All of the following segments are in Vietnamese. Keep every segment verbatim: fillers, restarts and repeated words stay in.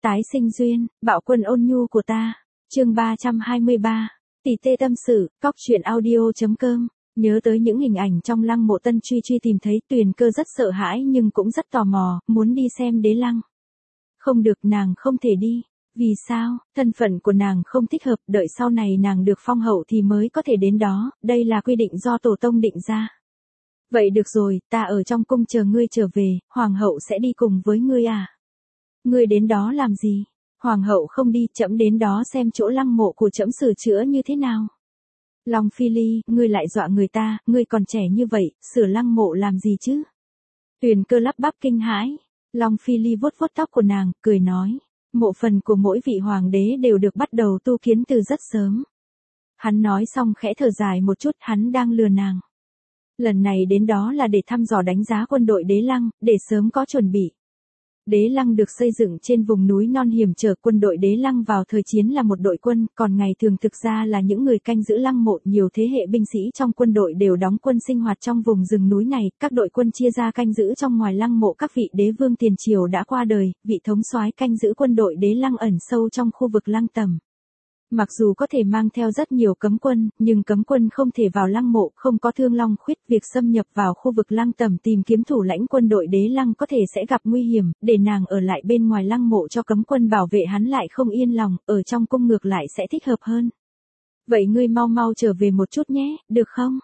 Tái sinh duyên, bạo quân ôn nhu của ta. Chương ba trăm hai mươi ba. Tỷ tê tâm sự, cóc truyện audio chấm com. Nhớ tới những hình ảnh trong lăng mộ Tân Truy Truy tìm thấy, Tuyền Cơ rất sợ hãi nhưng cũng rất tò mò, muốn đi xem đế lăng. Không được, nàng không thể đi. Vì sao? Thân phận của nàng không thích hợp, đợi sau này nàng được phong hậu thì mới có thể đến đó, đây là quy định do tổ tông định ra. Vậy được rồi, ta ở trong cung chờ ngươi trở về, hoàng hậu sẽ đi cùng với ngươi à? Ngươi đến đó làm gì? Hoàng hậu không đi, trẫm đến đó xem chỗ lăng mộ của trẫm sửa chữa như thế nào. Long Phi Ly, ngươi lại dọa người ta, ngươi còn trẻ như vậy, sửa lăng mộ làm gì chứ? Tuyền Cơ lắp bắp kinh hãi. Long Phi Ly vuốt vuốt tóc của nàng, cười nói, mộ phần của mỗi vị hoàng đế đều được bắt đầu tu kiến từ rất sớm. Hắn nói xong khẽ thở dài một chút, hắn đang lừa nàng. Lần này đến đó là để thăm dò đánh giá quân đội đế lăng, để sớm có chuẩn bị. Đế lăng được xây dựng trên vùng núi non hiểm trở, quân đội đế lăng vào thời chiến là một đội quân, còn ngày thường thực ra là những người canh giữ lăng mộ. Nhiều thế hệ binh sĩ trong quân đội đều đóng quân sinh hoạt trong vùng rừng núi này, các đội quân chia ra canh giữ trong ngoài lăng mộ các vị đế vương tiền triều đã qua đời, vị thống soái canh giữ quân đội đế lăng ẩn sâu trong khu vực lăng tẩm. Mặc dù có thể mang theo rất nhiều cấm quân, nhưng cấm quân không thể vào lăng mộ, không có Thương Long Khuyết, việc xâm nhập vào khu vực lăng tẩm tìm kiếm thủ lãnh quân đội đế lăng có thể sẽ gặp nguy hiểm, để nàng ở lại bên ngoài lăng mộ cho cấm quân bảo vệ hắn lại không yên lòng, ở trong cung ngược lại sẽ thích hợp hơn. Vậy ngươi mau mau trở về một chút nhé, được không?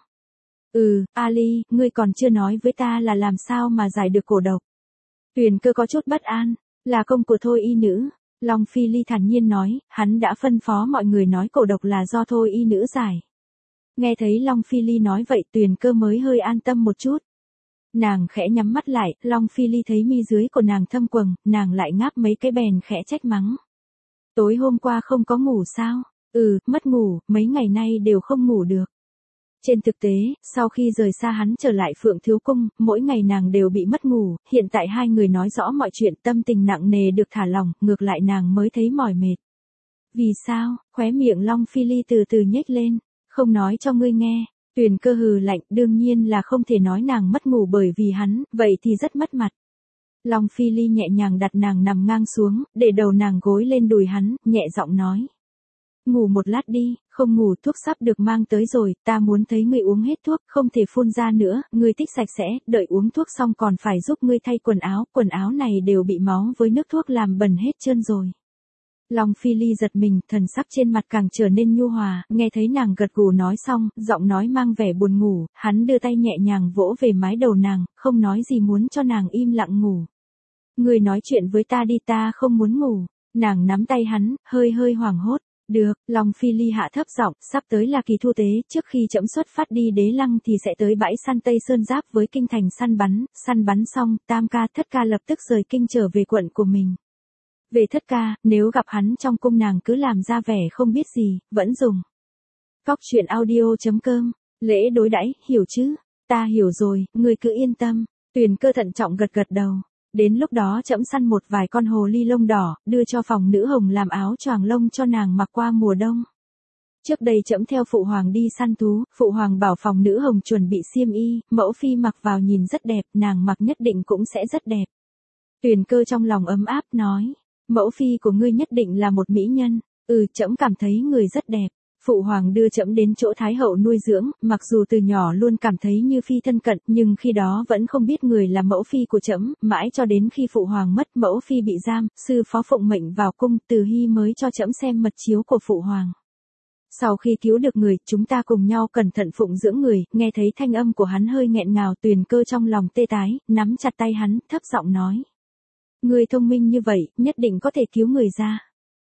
Ừ, Ali, ngươi còn chưa nói với ta là làm sao mà giải được cổ độc. Tuyền Cơ có chút bất an, là công của Thôi y nữ. Long Phi Ly thản nhiên nói, hắn đã phân phó mọi người nói cổ độc là do Thôi y nữ giải. Nghe thấy Long Phi Ly nói vậy, Tuyền Cơ mới hơi an tâm một chút. Nàng khẽ nhắm mắt lại, Long Phi Ly thấy mi dưới của nàng thâm quầng, nàng lại ngáp mấy cái bèn khẽ trách mắng. Tối hôm qua không có ngủ sao? Ừ, mất ngủ, mấy ngày nay đều không ngủ được. Trên thực tế, sau khi rời xa hắn trở lại Phượng Thiếu Cung, mỗi ngày nàng đều bị mất ngủ, hiện tại hai người nói rõ mọi chuyện, tâm tình nặng nề được thả lỏng, ngược lại nàng mới thấy mỏi mệt. Vì sao? Khóe miệng Long Phi Ly từ từ nhếch lên, không nói cho ngươi nghe. Tuyền Cơ hừ lạnh, đương nhiên là không thể nói nàng mất ngủ bởi vì hắn, vậy thì rất mất mặt. Long Phi Ly nhẹ nhàng đặt nàng nằm ngang xuống, để đầu nàng gối lên đùi hắn, nhẹ giọng nói. Ngủ một lát đi, không ngủ thuốc sắp được mang tới rồi, ta muốn thấy ngươi uống hết thuốc, không thể phun ra nữa, ngươi thích sạch sẽ, đợi uống thuốc xong còn phải giúp ngươi thay quần áo, quần áo này đều bị máu với nước thuốc làm bẩn hết trơn rồi. Long Phi Ly giật mình, thần sắc trên mặt càng trở nên nhu hòa, nghe thấy nàng gật gù nói xong, giọng nói mang vẻ buồn ngủ, hắn đưa tay nhẹ nhàng vỗ về mái đầu nàng, không nói gì muốn cho nàng im lặng ngủ. Ngươi nói chuyện với ta đi, ta không muốn ngủ. Nàng nắm tay hắn, hơi hơi hoảng hốt. Được, Long Phi Ly hạ thấp giọng, sắp tới là kỳ thu tế, trước khi trẫm xuất phát đi đế lăng thì sẽ tới bãi săn Tây Sơn giáp với kinh thành săn bắn, săn bắn xong, Tam ca Thất ca lập tức rời kinh trở về quận của mình. Về Thất ca, nếu gặp hắn trong cung nàng cứ làm ra vẻ không biết gì, vẫn dùng. Cóc truyện audio chấm com, lễ đối đãi, hiểu chứ? Ta hiểu rồi, ngươi cứ yên tâm. Tuyền Cơ thận trọng gật gật đầu. Đến lúc đó trẫm săn một vài con hồ ly lông đỏ, đưa cho phòng nữ hồng làm áo choàng lông cho nàng mặc qua mùa đông. Trước đây trẫm theo phụ hoàng đi săn thú, phụ hoàng bảo phòng nữ hồng chuẩn bị xiêm y, mẫu phi mặc vào nhìn rất đẹp, nàng mặc nhất định cũng sẽ rất đẹp. Tuyền Cơ trong lòng ấm áp nói, mẫu phi của ngươi nhất định là một mỹ nhân, ừ trẫm cảm thấy người rất đẹp. Phụ hoàng đưa trẫm đến chỗ Thái hậu nuôi dưỡng, mặc dù từ nhỏ luôn cảm thấy như phi thân cận, nhưng khi đó vẫn không biết người là mẫu phi của trẫm, mãi cho đến khi phụ hoàng mất, mẫu phi bị giam, sư phó phụng mệnh vào cung, Từ Hy mới cho trẫm xem mật chiếu của phụ hoàng. Sau khi cứu được người, chúng ta cùng nhau cẩn thận phụng dưỡng người, nghe thấy thanh âm của hắn hơi nghẹn ngào, Tuyền Cơ trong lòng tê tái, nắm chặt tay hắn, thấp giọng nói. Người thông minh như vậy, nhất định có thể cứu người ra.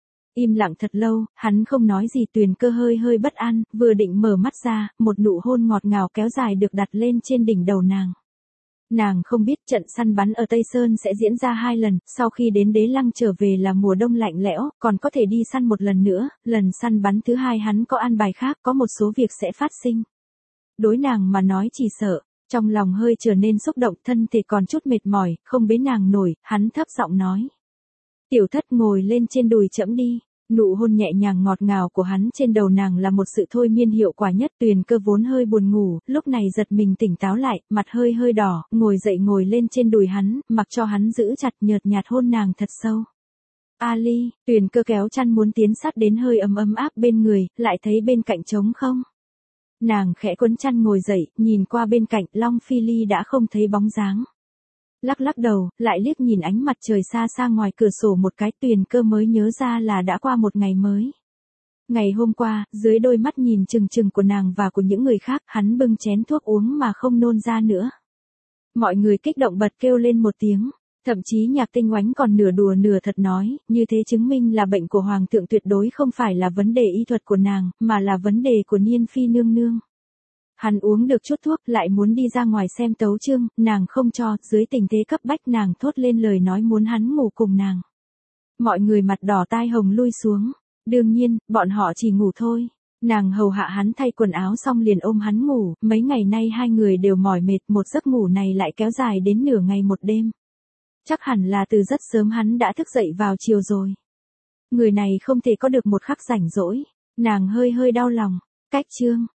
Im lặng thật lâu, hắn không nói gì. Tuyền Cơ hơi hơi bất an, vừa định mở mắt ra, một nụ hôn ngọt ngào kéo dài được đặt lên trên đỉnh đầu nàng. Nàng không biết trận săn bắn ở Tây Sơn sẽ diễn ra hai lần, sau khi đến đế lăng trở về là mùa đông lạnh lẽo, còn có thể đi săn một lần nữa, lần săn bắn thứ hai hắn có an bài khác, có một số việc sẽ phát sinh. Đối nàng mà nói chỉ sợ, trong lòng hơi trở nên xúc động, thân thể còn chút mệt mỏi, không bế nàng nổi, hắn thấp giọng nói. Tiểu Thất ngồi lên trên đùi trẫm đi. Nụ hôn nhẹ nhàng ngọt ngào của hắn trên đầu nàng là một sự thôi miên hiệu quả nhất. Tuyền Cơ vốn hơi buồn ngủ, lúc này giật mình tỉnh táo lại, mặt hơi hơi đỏ, ngồi dậy ngồi lên trên đùi hắn, mặc cho hắn giữ chặt, nhợt nhạt hôn nàng thật sâu. Ali, Tuyền Cơ kéo chăn muốn tiến sát đến hơi ấm ấm áp bên người, lại thấy bên cạnh trống không. Nàng khẽ cuốn chăn ngồi dậy, nhìn qua bên cạnh, Long Phi Ly đã không thấy bóng dáng. Lắc lắc đầu, lại liếc nhìn ánh mặt trời xa xa ngoài cửa sổ một cái, Tuyền Cơ mới nhớ ra là đã qua một ngày mới. Ngày hôm qua, dưới đôi mắt nhìn chừng chừng của nàng và của những người khác, hắn bưng chén thuốc uống mà không nôn ra nữa. Mọi người kích động bật kêu lên một tiếng. Thậm chí Nhạc Tinh Oánh còn nửa đùa nửa thật nói, như thế chứng minh là bệnh của Hoàng thượng tuyệt đối không phải là vấn đề y thuật của nàng, mà là vấn đề của Niên Phi nương nương. Hắn uống được chút thuốc lại muốn đi ra ngoài xem tấu chương, nàng không cho, dưới tình thế cấp bách nàng thốt lên lời nói muốn hắn ngủ cùng nàng. Mọi người mặt đỏ tai hồng lui xuống, đương nhiên, bọn họ chỉ ngủ thôi. Nàng hầu hạ hắn thay quần áo xong liền ôm hắn ngủ, mấy ngày nay hai người đều mỏi mệt, một giấc ngủ này lại kéo dài đến nửa ngày một đêm. Chắc hẳn là từ rất sớm hắn đã thức dậy vào chiều rồi. Người này không thể có được một khắc rảnh rỗi, nàng hơi hơi đau lòng. Cách chương